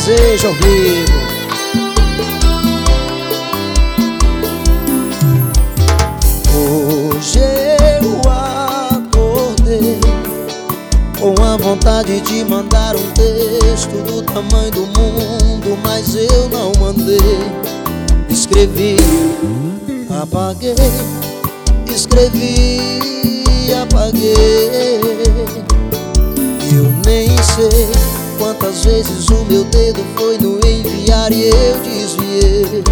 Desejo ao vivo. Hoje eu acordei com a vontade de mandar um texto do tamanho do mundo, mas eu não mandei. Escrevi, apaguei, escrevi, apaguei. Eu nem sei quantas vezes o meu dedo foi no enviar e eu desviei.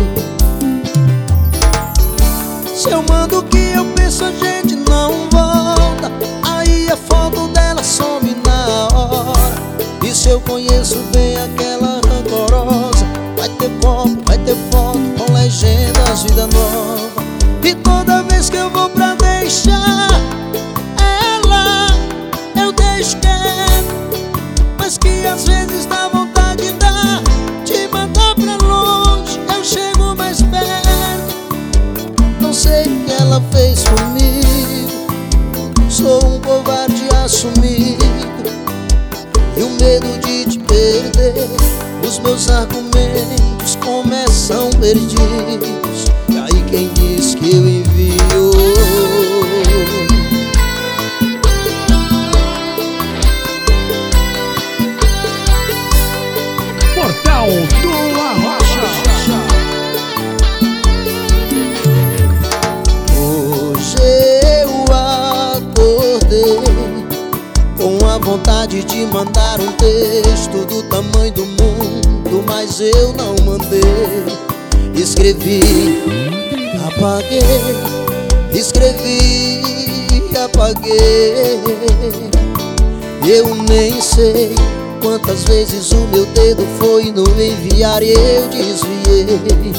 Se eu mando o que eu penso, a gente não volta. Aí a foto dela some na hora. E se eu conheço bem aquela rancorosa, vai ter copo, vai ter foto com legendas, vida nova. E toda vez que eu vou pra deixar ela, eu deixo quieto, mas que às vezes dá vontade de mandar pra longe. Eu chego mais perto, não sei o que ela fez comigo. Sou um covarde assumido, e o medo de te perder, os meus argumentos começam perdidos. E aí quem diz que eu envio? Portal do Arrocha. Hoje eu acordei com a vontade de mandar um texto do tamanho do mundo, mas eu não mandei. Escrevi, apaguei, escrevi, apaguei. Eu nem sei quantas vezes o meu dedo foi no enviar e eu desviei.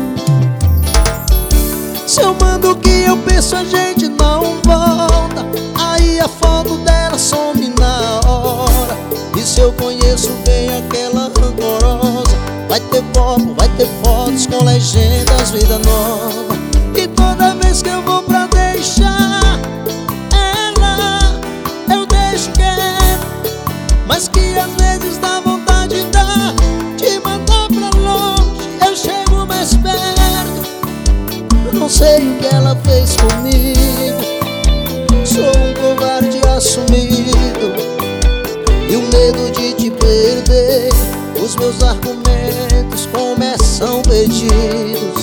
Se eu mando o que eu penso, a gente não volta. Aí a foto dela some na hora. E se eu conheço bem aquela rancorosa, vai ter copo, vai ter fotos com legendas, vida nova. E toda vez que eu vou pra deixar ela, eu deixo quieto, mas que às vezes dá vontade de mandar pra longe. Eu chego mais perto, não sei o que ela fez comigo. Sou um covarde assumido, e o medo de te perder, os meus argumentos começam perdidos.